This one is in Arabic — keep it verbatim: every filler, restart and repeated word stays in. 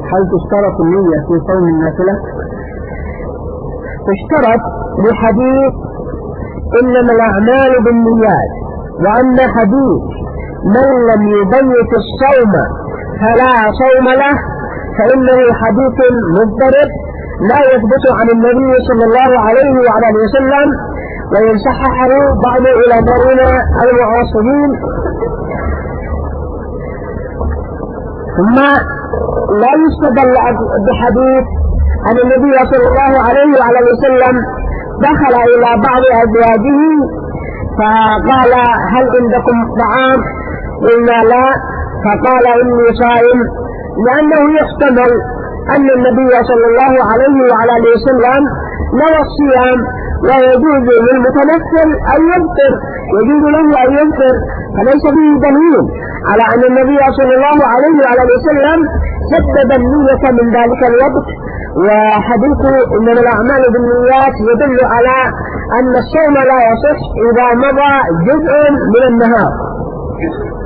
هل تشترط النية في صوم النافلة؟ تشترط لحديث إنما الأعمال بالنيات، وأن حديث من لم يبيت الصوم فلا صوم له فإنه حديث مضطرب لا يثبت عن النبي صلى الله عليه وعلى اله وسلم، ويصححه بعض علماءنا المعاصرين. ثم لا يستدل بحديث أن النبي صلى الله عليه وعلى اله وسلم دخل إلى بعض أزواجه فقال هل عندكم طعام؟ قلنا لا، فقال إني صائم، لأنه يحتمل أن النبي صلى الله عليه وعلى اله وسلم نوى الصيام ويجوز للمتنفل أن يفطر، يجوز له أن يفطر، فليس فيه دليل على أن النبي صلى الله عليه وعلى اله وسلم سدد النية من ذلك الوقت. وحديث إنما الأعمال بالنيات يدل على أن الصوم لا يصح إذا مضى جزء من النهار.